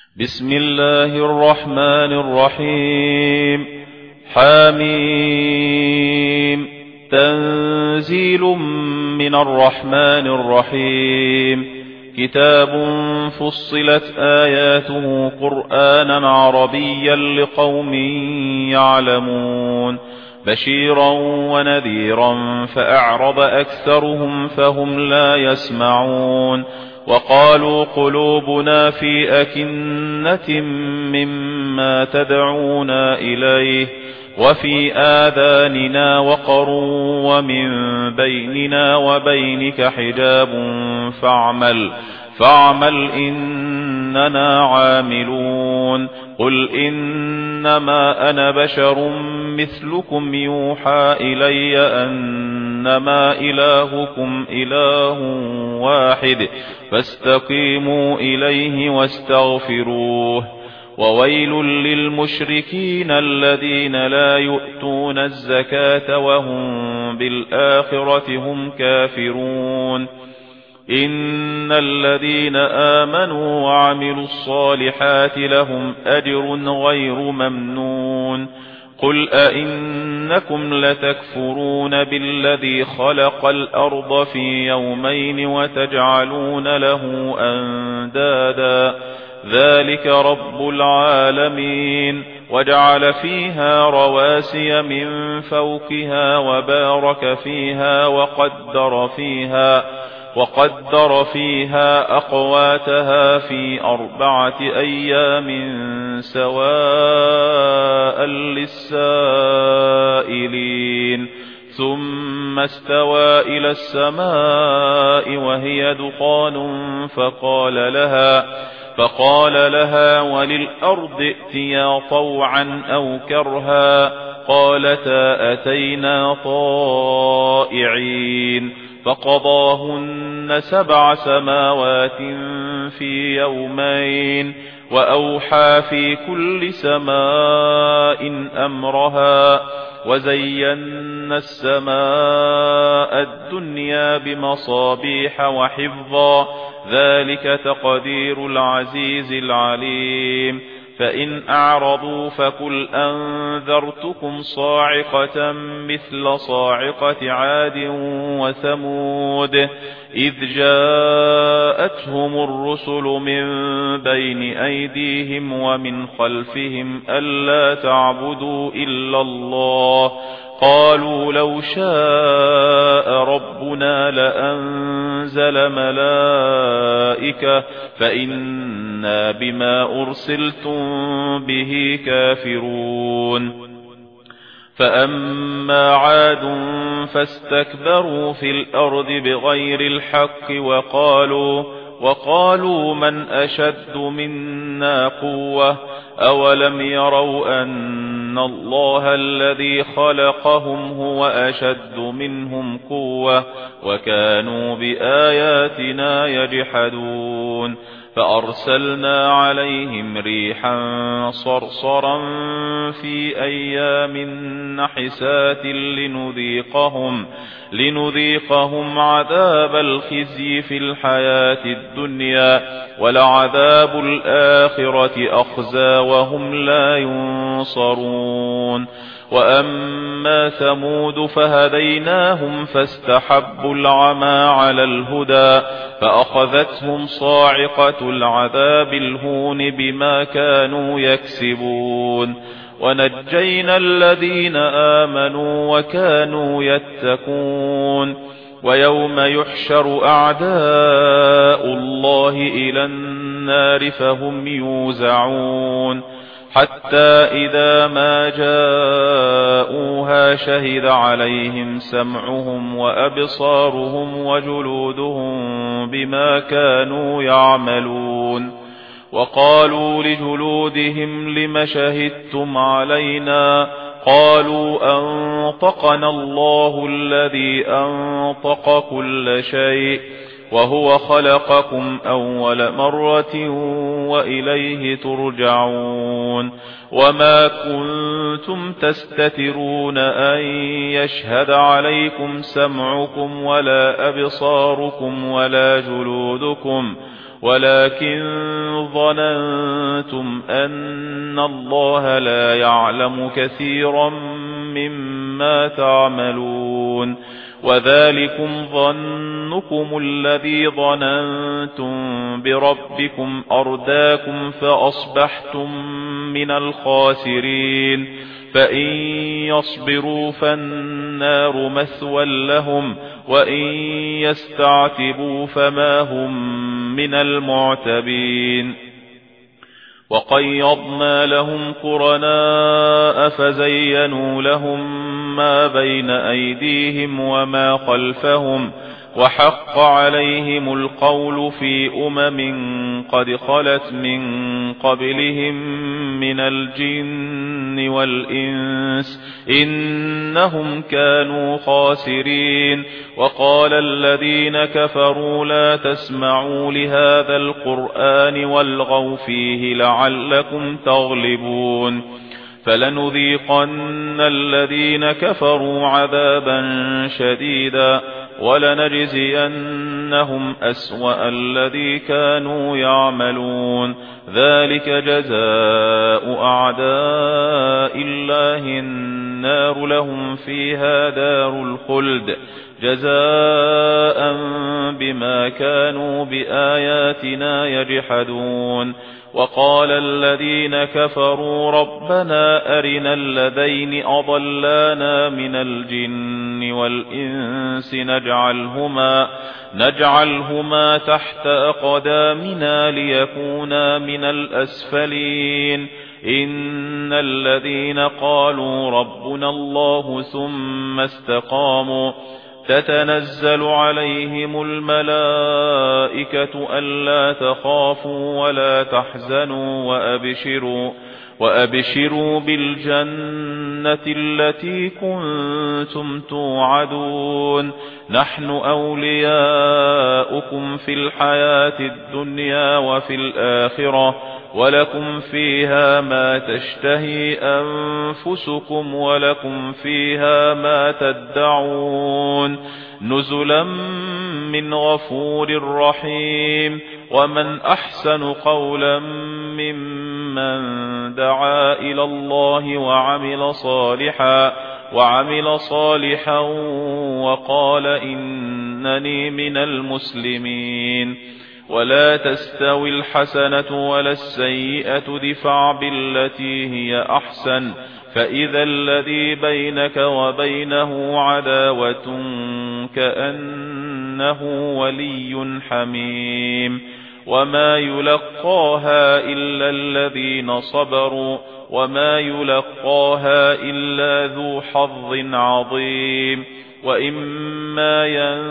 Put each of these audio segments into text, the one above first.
بسم الله الرحمن الرحيم. حميم. تنزيل من الرحمن الرحيم. كتاب فصلت آياته قرآنا عربيا لقوم يعلمون بشيرا ونذيرا فأعرض أكثرهم فهم لا يسمعون وقالوا قلوبنا في أكنة مما تدعونا إليه وفي آذاننا وقر ومن بيننا وبينك حجاب فاعمل إننا عاملون. قل إنما أنا بشر مثلكم يوحى إلي أنما إلهكم إله واحد فاستقيموا إليه واستغفروه. وويل للمشركين الذين لا يؤتون الزكاة وهم بالآخرة هم كافرون. إن الذين آمنوا وعملوا الصالحات لهم أجر غير ممنون. قل أئنكم لتكفرون بالذي خلق الأرض في يومين وتجعلون له أندادا ذلك رب العالمين. وجعل فيها رواسي من فوقها وبارك فيها وقدر فيها أقواتها في 4 أيام سواء للسائلين. ثم استوى إلى السماء وهي دخان فقال لها وللأرض ائتيا طوعا أو كرها قالتا أتينا طائعين. فقضاهن 7 سماوات في يومين وأوحى في كل سماء أمرها وزينا السماء الدنيا بمصابيح وحفظا ذلك تقدير العزيز العليم. فإن أعرضوا فقل أنذرتكم صاعقة مثل صاعقة عاد وثمود إذ جاءتهم الرسل من بين أيديهم ومن خلفهم ألا تعبدوا إلا الله قالوا لو شاء ربنا لأنزل ملائكة فإنا بما أرسلتم به كافرون. فأما عاد فاستكبروا في الأرض بغير الحق وقالوا من أشد منا قوة أولم يروا أن الله الذي خلقهم هو أشد منهم قوة وكانوا بآياتنا يجحدون. فأرسلنا عليهم ريحا صرصرا في أيام نحسات لنذيقهم عذاب الخزي في الحياة الدنيا ولعذاب الآخرة أخزى وهم لا ينصرون. وأما ثمود فهديناهم فاستحبوا العمى على الهدى فأخذتهم صاعقة العذاب الهون بما كانوا يكسبون. ونجينا الذين آمنوا وكانوا يتقون. ويوم يحشر أعداء الله إلى النار فهم يوزعون حتى إذا ما جاءوها شهد عليهم سمعهم وأبصارهم وجلودهم بما كانوا يعملون. وقالوا لجلودهم لم شهدتم علينا قالوا أنطقنا الله الذي أنطق كل شيء وهو خلقكم أول مرة وإليه ترجعون. وما كنتم تستترون أن يشهد عليكم سمعكم ولا أبصاركم ولا جلودكم ولكن ظننتم أن الله لا يعلم كثيرا مما تعملون وذلكم ظنكم الذي ظننتم بربكم أرداكم فأصبحتم من الخاسرين فإن يصبروا فالنار مثوى لهم وإن يستعتبوا فما هم من المعتبين وقيضنا لهم قرناء فزينوا لهم ما بين أيديهم وما خلفهم وحق عليهم القول في قد خلت من قبلهم من الجن والإنس إنهم كانوا خاسرين وقال الذين كفروا لا تسمعوا لهذا القرآن والغوا فيه لعلكم تغلبون فلنذيقن الذين كفروا عذابا شديدا ولنجزينهم أسوأ الذي كانوا يعملون ذلك جزاء أعداء الله النار لهم فيها دار الخلد جزاء بما كانوا بآياتنا يجحدون وقال الذين كفروا ربنا أرنا الذين أضلانا من الجن والإنس نجعلهما تحت أقدامنا ليكونا من الأسفلين إن الذين قالوا ربنا الله ثم استقاموا تتنزل عليهم الملائكة ألا تخافوا ولا تحزنوا وأبشروا بالجنة التي كنتم توعدون نحن أولياؤكم في الحياة الدنيا وفي الآخرة ولكم فيها ما تشتهي أنفسكم ولكم فيها ما تدعون نزلا من غفور رحيم ومن أحسن قولا ممن دعا إلى الله وعمل صالحا وقال إنني من المسلمين ولا تستوي الحسنة ولا السيئة ادفع بالتي هي أحسن فإذا الذي بينك وبينه عداوة كأنه ولي حميم وما يلقاها إلا الذين صبروا وما يلقاها إلا ذو حظ عظيم وإما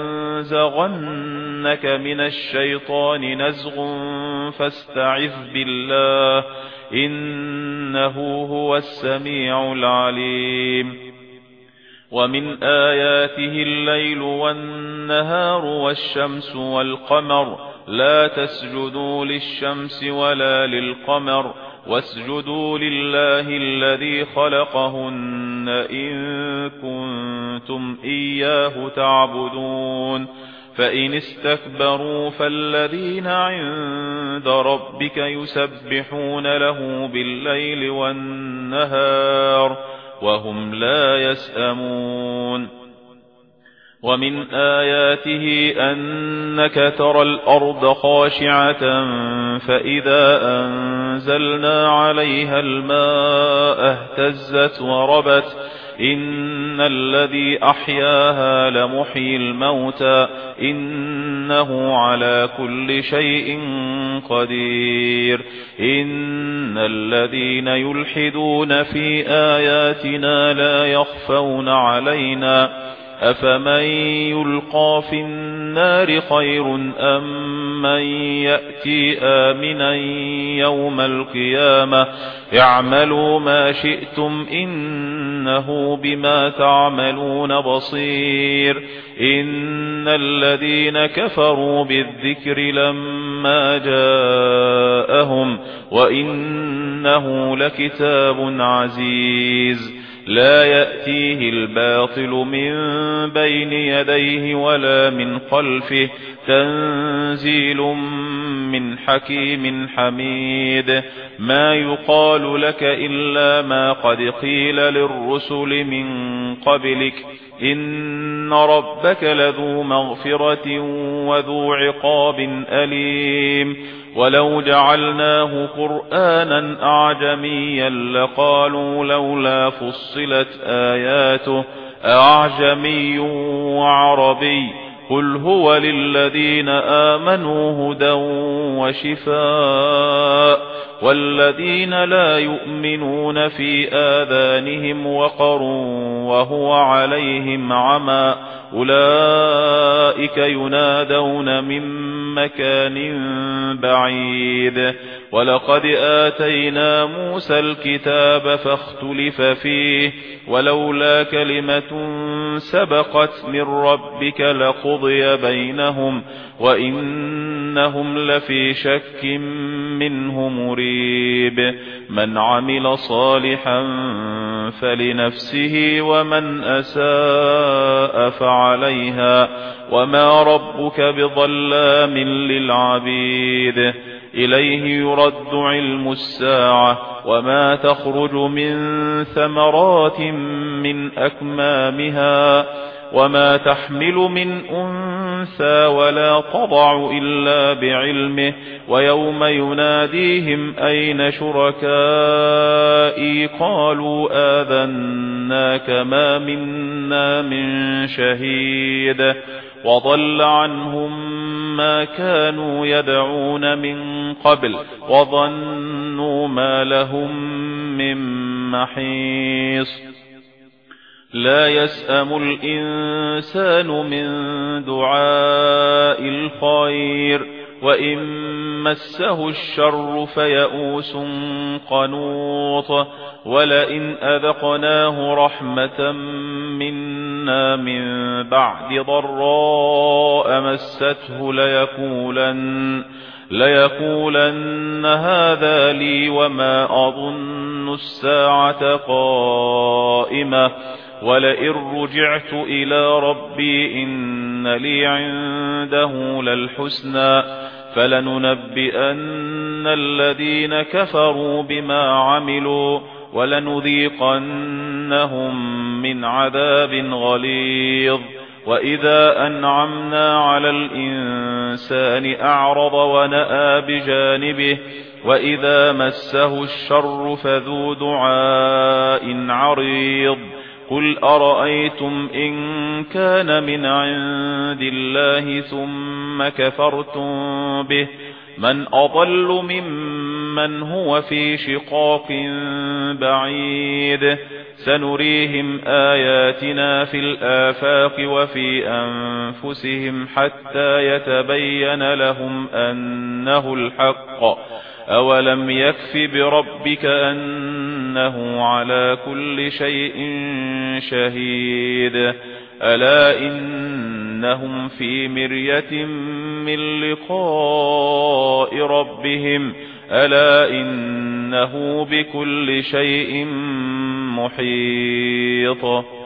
ينزغنك من الشيطان نزغ فاستعذ بالله إنه هو السميع العليم ومن آياته الليل والنهار والشمس والقمر لا تسجدوا للشمس ولا للقمر واسجدوا لله الذي خلقهن إن كنتم إياه تعبدون فإن استكبروا فالذين عند ربك يسبحون له بالليل والنهار وهم لا يسأمون ومن آياته أنك ترى الأرض خاشعة فإذا أنزلنا عليها الماء اهتزت وربت إن الذي أحياها لمحيي الموتى إنه على كل شيء قدير إن الذين يلحدون في آياتنا لا يخفون علينا أفمن يلقى في النار خير أم من يأتي آمنا يوم القيامة اعملوا ما شئتم إنه بما تعملون بصير إن الذين كفروا بالذكر لما جاءهم وإنه لكتاب عزيز لا يأتيه الباطل من بين يديه ولا من خلفه تنزيل من حكيم حميد ما يقال لك إلا ما قد قيل للرسل من قبلك إن ربك لذو مغفرة وذو عقاب أليم ولو جعلناه قرآنا أعجميا لقالوا لولا فصلت آياته أعجمي وعربي قل هو للذين آمنوا هدى وشفاء والذين لا يؤمنون في آذانهم وقر وهو عليهم عمى أولئك ينادون من مكان بعيد ولقد آتينا موسى الكتاب فاختلف فيه ولولا كلمة سبقت من ربك لقضي بينهم وإنهم لفي شك منه مريب من عمل صالحا فلنفسه ومن أساء فعليها وما ربك بظلام للعبيد إليه يرد علم الساعة وما تخرج من ثمرات من أكمامها وما تحمل من أنثى ولا تضع إلا بعلمه ويوم يناديهم أين شركائي قالوا آذناك ما منا من شهيد وضل عنهم ما كانوا يدعون من قبل وظنوا ما لهم من محيص لا يسأم الإنسان من دعاء الخير وإن مسه الشر فيئوس قنوط ولئن أذقناه رحمة منا من بعد ضراء مسته ليقولن هذا لي وما أظن الساعة قائمة ولئن رجعت إلى ربي إن لي عنده للحسنى فلننبئن الذين كفروا بما عملوا ولنذيقنهم من عذاب غليظ وإذا أنعمنا على الإنسان أعرض ونأى بجانبه وإذا مسه الشر فذو دعاء عريض قل أرأيتم إن كان من عند الله ثم كفرتم به من أضل ممن هو في شقاق بعيد سنريهم آياتنا في الآفاق وفي أنفسهم حتى يتبين لهم أنه الحق أولم يكف بربك أنه على كل شيء شهيد ألا إنهم في مرية من لقاء ربهم ألا إنه بكل شيء محيط